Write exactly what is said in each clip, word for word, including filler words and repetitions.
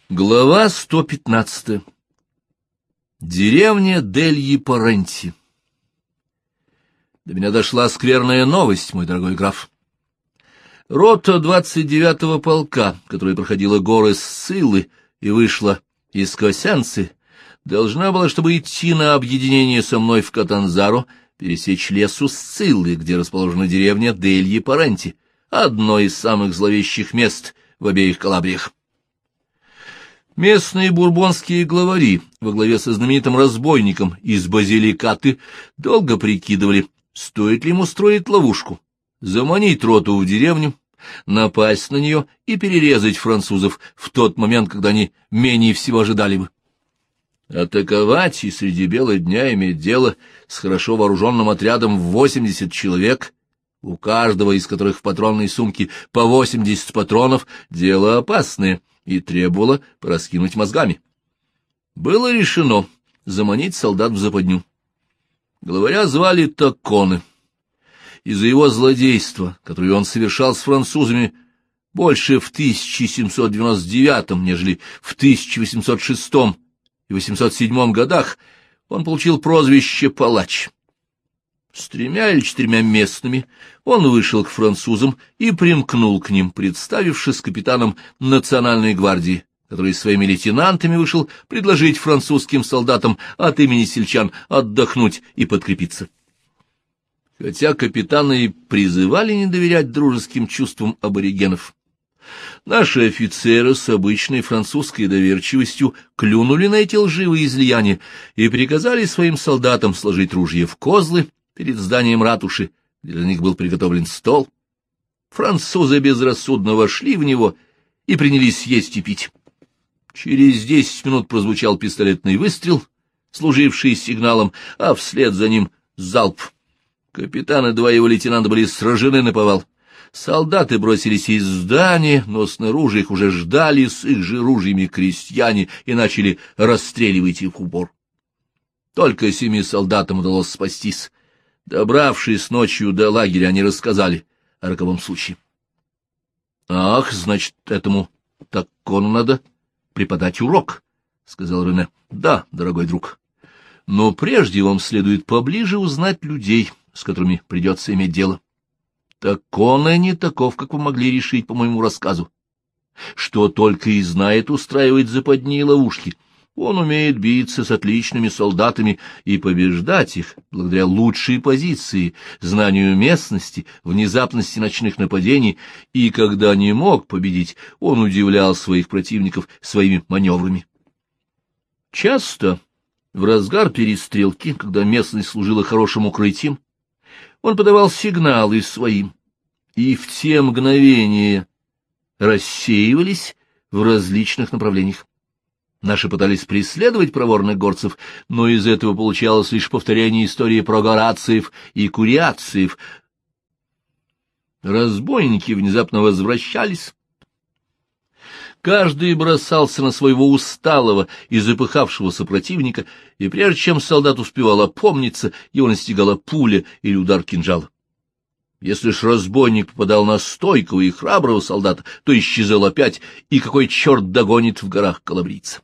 Глава сто пятнадцатая. Деревня Дельи-Паренти. До меня дошла скверная новость, мой дорогой граф. Рота двадцать девятого полка, которая проходила горы Сциллы и вышла из Косенцы, должна была, чтобы идти на объединение со мной в Катанзаро, пересечь лесу Сциллы, где расположена деревня Дельи-Паренти, одно из самых зловещих мест в обеих Калабриях. Местные бурбонские главари во главе со знаменитым разбойником из Базиликаты долго прикидывали, стоит ли ему строить ловушку, заманить роту в деревню, напасть на нее и перерезать французов в тот момент, когда они менее всего ожидали бы. Атаковать и среди бела дня иметь дело с хорошо вооруженным отрядом в восемьдесят человек, у каждого из которых в патронной сумке по восемьдесят патронов, дело опасное и требовало пораскинуть мозгами. Было решено заманить солдат в западню. Главаря звали Такконе. Из-за его злодейства, которое он совершал с французами больше в тысяча семьсот девяносто девятом, нежели в тысяча восемьсот шестом и восемьсот седьмом годах, он получил прозвище «Палач». С тремя или четырьмя местными он вышел к французам и примкнул к ним, представившись капитаном национальной гвардии, который своими лейтенантами вышел предложить французским солдатам от имени сельчан отдохнуть и подкрепиться. Хотя капитаны и призывали не доверять дружеским чувствам аборигенов, наши офицеры с обычной французской доверчивостью клюнули на эти лживые излияния и приказали своим солдатам сложить ружья в козлы перед зданием ратуши, где для них был приготовлен стол. Французы безрассудно вошли в него и принялись есть и пить. Через десять минут прозвучал пистолетный выстрел, служивший сигналом, а вслед за ним залп. Капитан и два его лейтенанта были сражены наповал. Солдаты бросились из здания, но снаружи их уже ждали с их же ружьями крестьяне и начали расстреливать их в упор. Только семи солдатам удалось спастись. Добравшись ночью до лагеря, они рассказали о роковом случае. — Ах, значит, этому Таккону надо преподать урок, — сказал Рене. — Да, дорогой друг, но прежде вам следует поближе узнать людей, с которыми придется иметь дело. Такконе не таков, как вы могли решить по моему рассказу, что только и знает устраивать западни и ловушки. Он умеет биться с отличными солдатами и побеждать их благодаря лучшей позиции, знанию местности, внезапности ночных нападений, и когда не мог победить, он удивлял своих противников своими маневрами. Часто в разгар перестрелки, когда местность служила хорошим укрытием, он подавал сигналы своим, и в те мгновения рассеивались в различных направлениях. Наши пытались преследовать проворных горцев, но из этого получалось лишь повторение истории про горациев и куриациев. Разбойники внезапно возвращались. Каждый бросался на своего усталого и запыхавшегося противника, и прежде чем солдат успевал опомниться, его настигала пуля или удар кинжала. Если ж разбойник попадал на стойкого и храброго солдата, то исчезал опять, и какой черт догонит в горах калабрийца.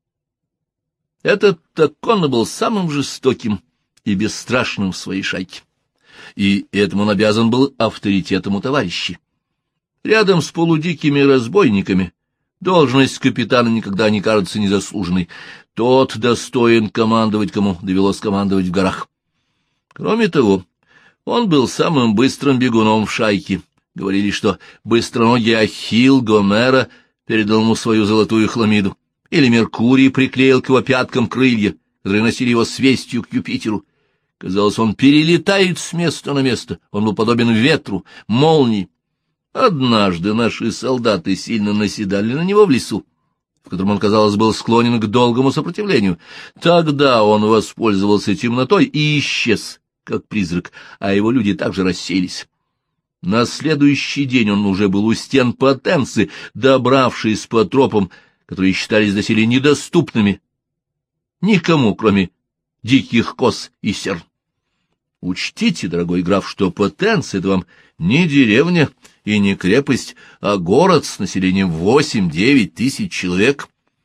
Этот Такконе был самым жестоким и бесстрашным в своей шайке, и этому он обязан был авторитетом у товарищей. Рядом с полудикими разбойниками должность капитана никогда не кажется незаслуженной. Тот достоин командовать, кому довелось командовать в горах. Кроме того, он был самым быстрым бегуном в шайке. Говорили, что быстроногий Ахилл Гомера передал ему свою золотую хламиду, или Меркурий приклеил к его пяткам крылья, которые носили его с вестью к Юпитеру. Казалось, он перелетает с места на место, он был подобен ветру, молнии. Однажды наши солдаты сильно наседали на него в лесу, в котором он, казалось, был склонен к долгому сопротивлению. Тогда он воспользовался темнотой и исчез, как призрак, а его люди также рассеялись. На следующий день он уже был у стен Потенцы, добравшись по тропам, которые считались доселе недоступными никому, кроме диких коз и серн. Учтите, дорогой граф, что Потенца — это вам не деревня и не крепость, а город с населением восемь-девять тысяч человек,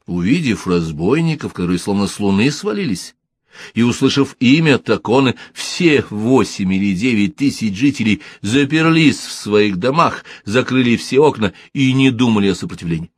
Увидев разбойников, которые словно с луны свалились, и, услышав имя Таконы, все восемь или девять тысяч жителей заперлись в своих домах, закрыли все окна и не думали о сопротивлении.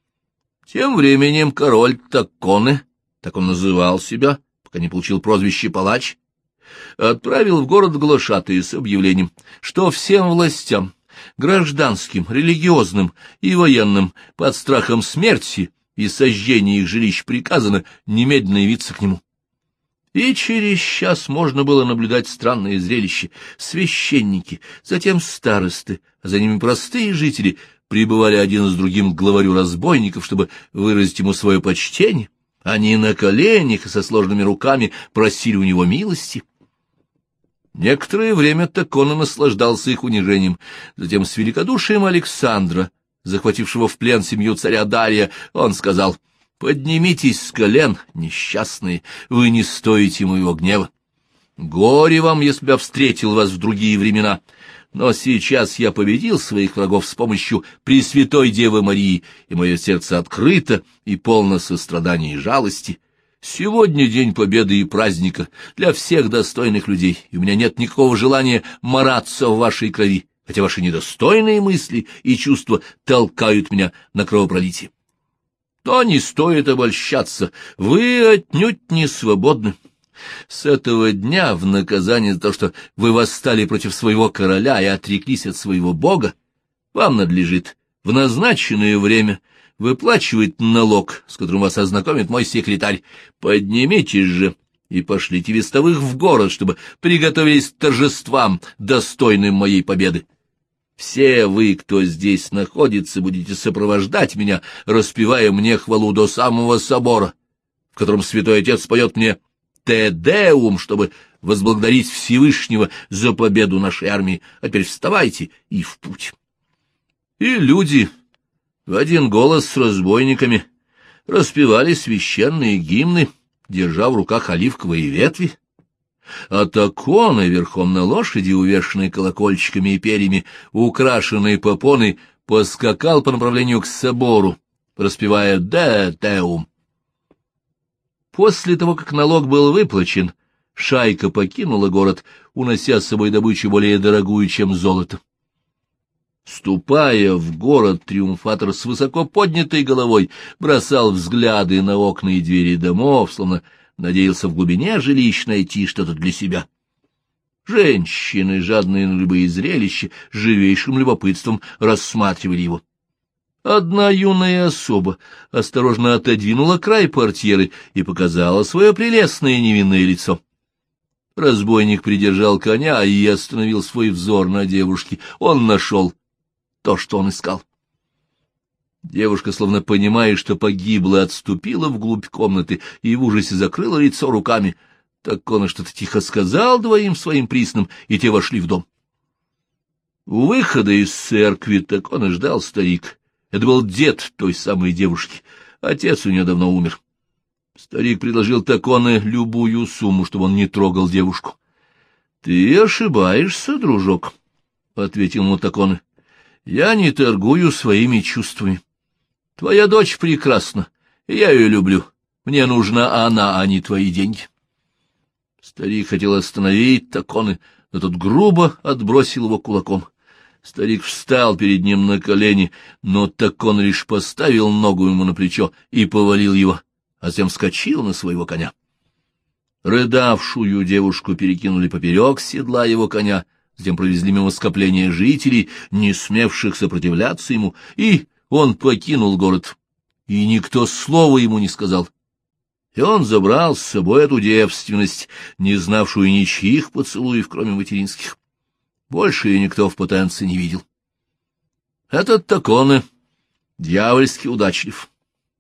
Тем временем король Таконы, так он называл себя, пока не получил прозвище палач, отправил в город глашатая с объявлением, что всем властям, гражданским, религиозным и военным, под страхом смерти и сожжения их жилищ приказано немедленно явиться к нему. И через час можно было наблюдать странное зрелище. Священники, затем старосты, а за ними простые жители прибывали один с другим к главарю разбойников, чтобы выразить ему свое почтение. Они на коленях и со сложными руками просили у него милости. Некоторое время Такона наслаждался их унижением. Затем с великодушием Александра, захватившего в плен семью царя Дария, он сказал: «Поднимитесь с колен, несчастные, вы не стоите моего гнева. Горе вам, если бы я встретил вас в другие времена. Но сейчас я победил своих врагов с помощью Пресвятой Девы Марии, и мое сердце открыто и полно сострадания и жалости. Сегодня день победы и праздника для всех достойных людей, и у меня нет никакого желания мараться в вашей крови, хотя ваши недостойные мысли и чувства толкают меня на кровопролитие. Но не стоит обольщаться, вы отнюдь не свободны. С этого дня, в наказание за то, что вы восстали против своего короля и отреклись от своего бога, вам надлежит в назначенное время выплачивать налог, с которым вас ознакомит мой секретарь. Поднимитесь же и пошлите вестовых в город, чтобы приготовились к торжествам, достойным моей победы. Все вы, кто здесь находится, будете сопровождать меня, распевая мне хвалу до самого собора, в котором святой отец поет мне «Те Деум», чтобы возблагодарить Всевышнего за победу нашей армии. А теперь вставайте и в путь. И люди в один голос с разбойниками распевали священные гимны, держа в руках оливковые ветви. А Такона верхом на лошади, увешанной колокольчиками и перьями, украшенной попоной, поскакал по направлению к собору, распевая «Де Теум». После того, как налог был выплачен, шайка покинула город, унося с собой добычу более дорогую, чем золото. Ступая в город, триумфатор с высоко поднятой головой бросал взгляды на окна и двери домов, словно надеялся в глубине жилищ найти что-то для себя. Женщины, жадные на любые зрелища, живейшим любопытством рассматривали его. Одна юная особа осторожно отодвинула край портьеры и показала свое прелестное невинное лицо. Разбойник придержал коня и остановил свой взор на девушке. Он нашел то, что он искал. Девушка, словно понимая, что погибла, отступила вглубь комнаты и в ужасе закрыла лицо руками. Так он что-то тихо сказал двоим своим приснам, и те вошли в дом. У выхода из церкви так он и ждал старик. Это был дед той самой девушки. Отец у нее давно умер. Старик предложил Таконе любую сумму, чтобы он не трогал девушку. — Ты ошибаешься, дружок, — ответил ему Таконе. — Я не торгую своими чувствами. Твоя дочь прекрасна, и я ее люблю. Мне нужна она, а не твои деньги. Старик хотел остановить Таконе, но тот грубо отбросил его кулаком. Старик встал перед ним на колени, но Таконе лишь поставил ногу ему на плечо и повалил его, а затем вскочил на своего коня. Рыдавшую девушку перекинули поперек седла его коня, затем провезли мимо скопления жителей, не смевших сопротивляться ему, и он покинул город, и никто слова ему не сказал. И он забрал с собой эту девственность, не знавшую ничьих поцелуев, кроме материнских. Больше ее никто в Потенце не видел. Этот Таконе дьявольски удачлив.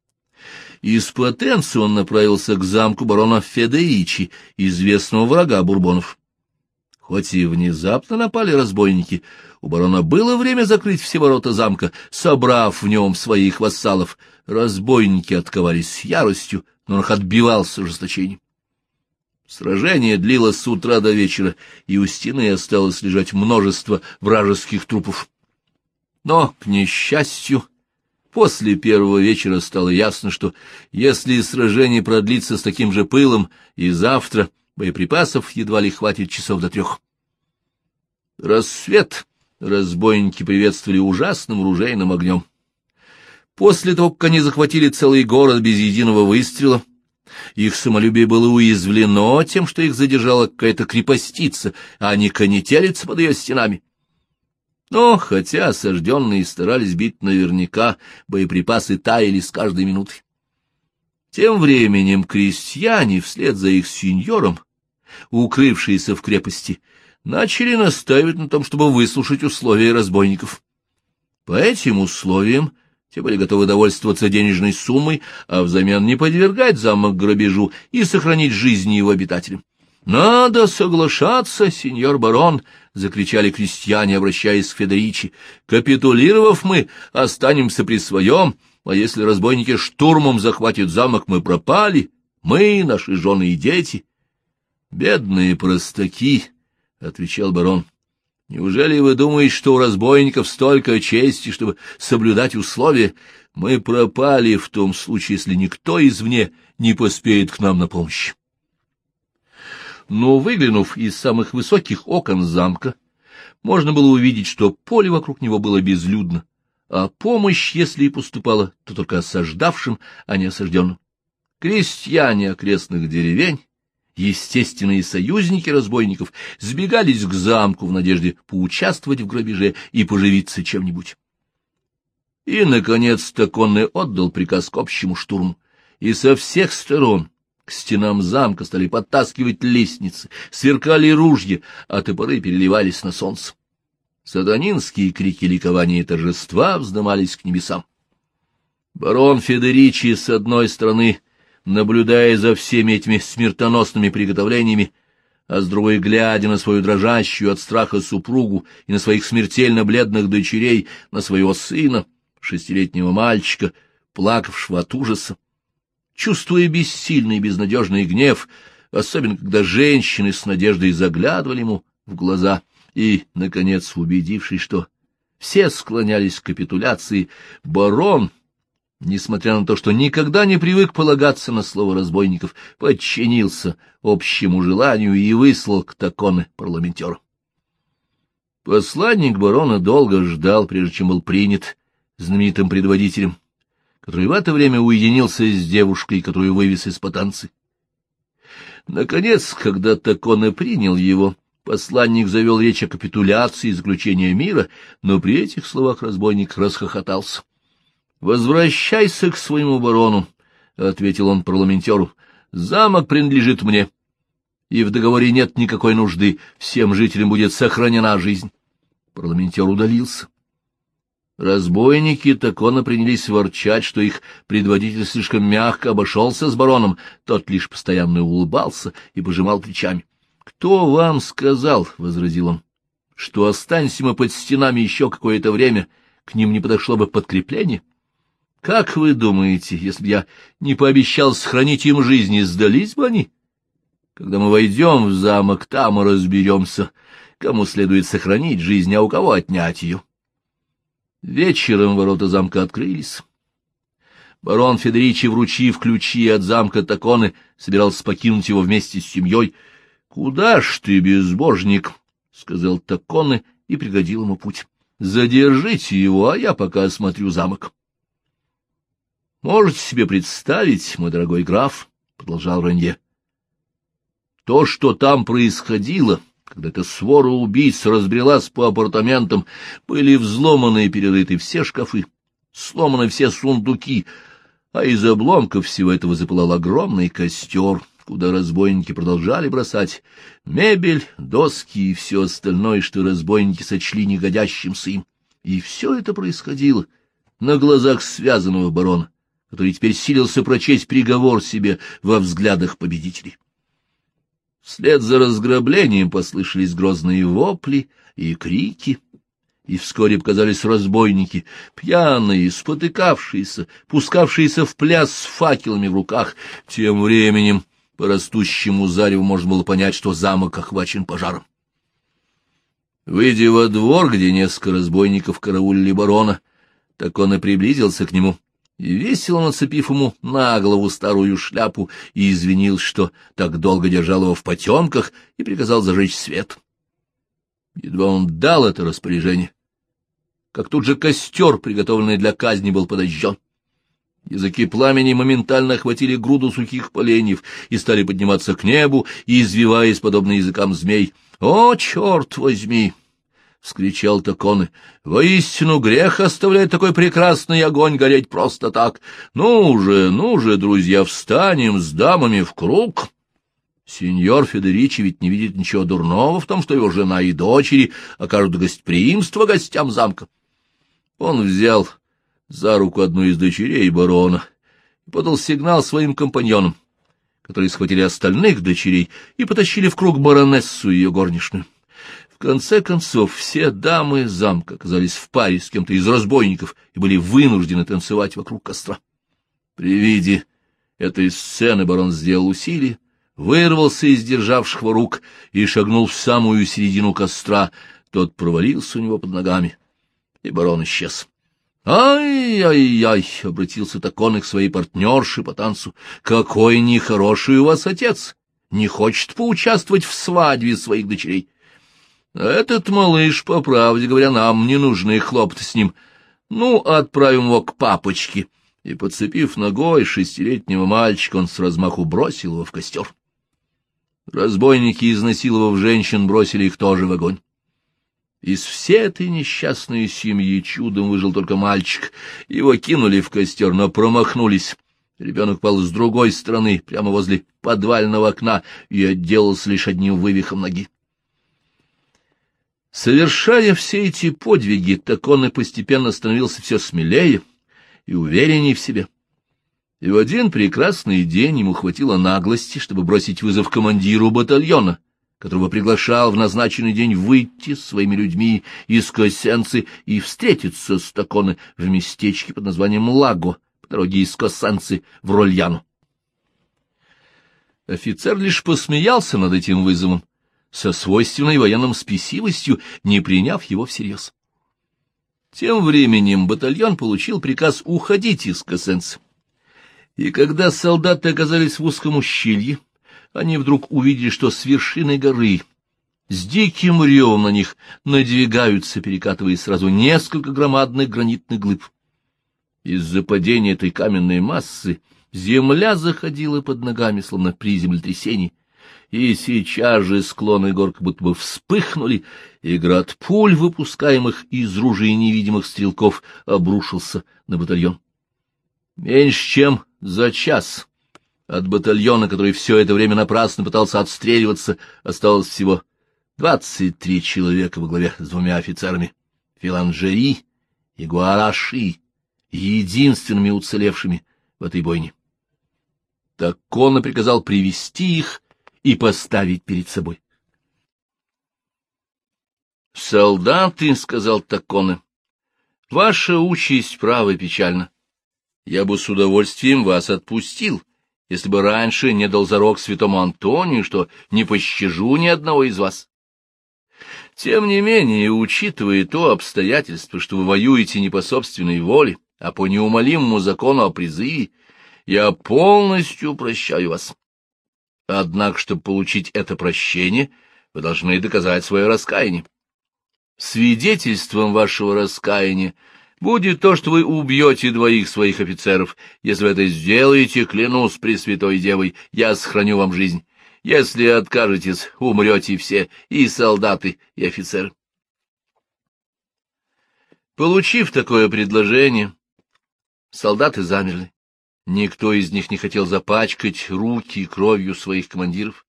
Из Потенцы он направился к замку барона Федеичи, известного врага бурбонов. Хоть и внезапно напали разбойники, у барона было время закрыть все ворота замка, собрав в нем своих вассалов. Разбойники отковались с яростью, но он их отбивал с ожесточением. Сражение длилось с утра до вечера, и у стены осталось лежать множество вражеских трупов. Но, к несчастью, После первого вечера стало ясно, что если сражение продлится с таким же пылом и завтра, боеприпасов едва ли хватит часов до трех. Рассвет разбойники приветствовали ужасным ружейным огнем. После того, как они захватили целый город без единого выстрела, их самолюбие было уязвлено тем, что их задержала какая-то крепостица, а не конетелица под ее стенами. Но, хотя осажденные старались бить наверняка, боеприпасы таяли с каждой минутой. Тем временем крестьяне, вслед за их сеньором, укрывшиеся в крепости, начали настаивать на том, чтобы выслушать условия разбойников. По этим условиям те были готовы довольствоваться денежной суммой, а взамен не подвергать замок грабежу и сохранить жизни его обитателям. «Надо соглашаться, сеньор барон!» — закричали крестьяне, обращаясь к Федеричи. «Капитулировав, мы останемся при своем, а если разбойники штурмом захватят замок, мы пропали, мы, наши жены и дети». «Бедные простаки!» — отвечал барон. «Неужели вы думаете, что у разбойников столько чести, чтобы соблюдать условия? Мы пропали в том случае, если никто извне не поспеет к нам на помощь». Но, выглянув из самых высоких окон замка, можно было увидеть, что поле вокруг него было безлюдно, а помощь, если и поступала, то только осаждавшим, а не осажденным. Крестьяне окрестных деревень, естественные союзники разбойников, сбегались к замку в надежде поучаствовать в грабеже и поживиться чем-нибудь. И, наконец, Таконе отдал приказ к общему штурму, и со всех сторон к стенам замка стали подтаскивать лестницы, сверкали ружья, а топоры переливались на солнце. Сатанинские крики ликования и торжества вздымались к небесам. Барон Федеричи, с одной стороны, наблюдая за всеми этими смертоносными приготовлениями, а с другой, глядя на свою дрожащую от страха супругу и на своих смертельно бледных дочерей, на своего сына, шестилетнего мальчика, плакавшего от ужаса, чувствуя бессильный и безнадежный гнев, особенно когда женщины с надеждой заглядывали ему в глаза, и, наконец, убедившись, что все склонялись к капитуляции, барон, несмотря на то, что никогда не привык полагаться на слово разбойников, подчинился общему желанию и выслал к Таконе парламентера. Посланник барона долго ждал, прежде чем был принят знаменитым предводителем, который в это время уединился с девушкой, которую вывез из Потанцы. Наконец, когда Таконе принял его, посланник завел речь о капитуляции и заключении мира, но при этих словах разбойник расхохотался. — Возвращайся к своему барону, — ответил он парламентеру. — Замок принадлежит мне, и в договоре нет никакой нужды, всем жителям будет сохранена жизнь. Парламентер удалился. Разбойники Таконе принялись ворчать, что их предводитель слишком мягко обошелся с бароном, тот лишь постоянно улыбался и пожимал плечами. — Кто вам сказал, — возразил он, — что останься мы под стенами еще какое-то время, к ним не подошло бы подкрепление? Как вы думаете, если бы я не пообещал сохранить им жизни, сдались бы они? Когда мы войдем в замок, там и разберемся, кому следует сохранить жизнь, а у кого отнять ее. Вечером ворота замка открылись. Барон Федеричи, вручив ключи от замка Таконе, собирался покинуть его вместе с семьей. — Куда ж ты, безбожник? — сказал Таконе и преградил ему путь. — Задержите его, а я пока осмотрю замок. — Можете себе представить, мой дорогой граф, — продолжал Ранье, — то, что там происходило, когда эта свора убийц разбрелась по апартаментам, были взломаны и перерыты все шкафы, сломаны все сундуки, а из обломков всего этого запылал огромный костер, куда разбойники продолжали бросать мебель, доски и все остальное, что разбойники сочли негодящимся им. И все это происходило на глазах связанного барона, который теперь силился прочесть приговор себе во взглядах победителей. Вслед за разграблением послышались грозные вопли и крики, и вскоре показались разбойники, пьяные, спотыкавшиеся, пускавшиеся в пляс с факелами в руках. Тем временем по растущему зареву можно было понять, что замок охвачен пожаром. Выйдя во двор, где несколько разбойников караулили барона, Так он и приблизился к нему, и, весело нацепив ему на голову старую шляпу, и извинился, что так долго держал его в потемках, и приказал зажечь свет. Едва он дал это распоряжение, как тут же костер, приготовленный для казни, был подожжен. Языки пламени моментально охватили груду сухих поленьев и стали подниматься к небу, извиваясь, подобно языкам змей. «О, черт возьми!» — вскричал Таконе. — Воистину грех оставлять такой прекрасный огонь гореть просто так. Ну же, ну же, друзья, встанем с дамами в круг. Сеньор Федеричи ведь не видит ничего дурного в том, что его жена и дочери окажут гостеприимство гостям замка. Он взял за руку одну из дочерей барона и подал сигнал своим компаньонам, которые схватили остальных дочерей и потащили в круг баронессу и ее горничную. В конце концов, все дамы замка оказались в паре с кем-то из разбойников и были вынуждены танцевать вокруг костра. При виде этой сцены барон сделал усилие, вырвался из державших его рук и шагнул в самую середину костра. Тот провалился у него под ногами, и барон исчез. «Ай-яй-яй!» — обратился Таконе к своей партнерше по танцу. «Какой нехороший у вас отец! Не хочет поучаствовать в свадьбе своих дочерей!» «Этот малыш, по правде говоря, нам не нужны хлопоты с ним. Ну, отправим его к папочке». И, подцепив ногой шестилетнего мальчика, он с размаху бросил его в костер. Разбойники, изнасиловав женщин, бросили их тоже в огонь. Из всей этой несчастной семьи чудом выжил только мальчик. Его кинули в костер, но промахнулись. Ребенок пал с другой стороны, прямо возле подвального окна, и отделался лишь одним вывихом ноги. Совершая все эти подвиги, Таконе постепенно становился все смелее и увереннее в себе. И в один прекрасный день ему хватило наглости, чтобы бросить вызов командиру батальона, которого приглашал в назначенный день выйти с своими людьми из Косенцы и встретиться с Таконе в местечке под названием Лаго, по дороге из Косенцы в Рольяну. Офицер лишь посмеялся над этим вызовом, со свойственной военным спесивостью, не приняв его всерьез. Тем временем батальон получил приказ уходить из Косенцы. И когда солдаты оказались в узком ущелье, они вдруг увидели, что с вершины горы, с диким ревом на них, надвигаются, перекатываясь сразу несколько громадных гранитных глыб. Из-за падения этой каменной массы земля заходила под ногами, словно при землетрясении, и сейчас же склоны гор как будто бы вспыхнули, и град пуль, выпускаемых из ружей невидимых стрелков, обрушился на батальон. Меньше чем за час от батальона, который все это время напрасно пытался отстреливаться, осталось всего двадцать три человека во главе с двумя офицерами — Филанжери и Гуараши, единственными уцелевшими в этой бойне. Таконе приказал привести их и поставить перед собой. «Солдаты, — сказал Таконе, — ваша участь, право, печальна. Я бы с удовольствием вас отпустил, если бы раньше не дал зарок святому Антонию, что не пощажу ни одного из вас. Тем не менее, учитывая то обстоятельство, что вы воюете не по собственной воле, а по неумолимому закону о призыве, я полностью прощаю вас. Однако, чтобы получить это прощение, вы должны доказать свое раскаяние. Свидетельством вашего раскаяния будет то, что вы убьете двоих своих офицеров. Если вы это сделаете, клянусь Пресвятой Девой, я сохраню вам жизнь. Если откажетесь, умрете все, и солдаты, и офицеры». Получив такое предложение, солдаты замерли. Никто из них не хотел запачкать руки кровью своих командиров.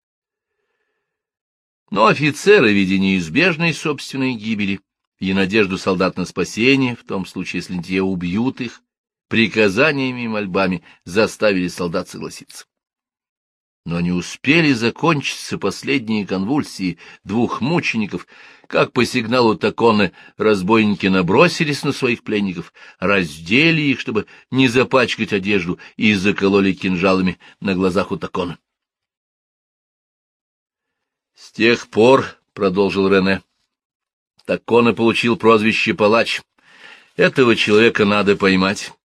Но офицеры, видя неизбежной собственной гибели и надежду солдат на спасение, в том случае, если те убьют их, приказаниями и мольбами заставили солдат согласиться. Но не успели закончиться последние конвульсии двух мучеников, как по сигналу Таконе разбойники набросились на своих пленников, раздели их, чтобы не запачкать одежду, и закололи кинжалами на глазах у Таконе. «С тех пор, — продолжил Рене, — Таконе получил прозвище «Палач». Этого человека надо поймать.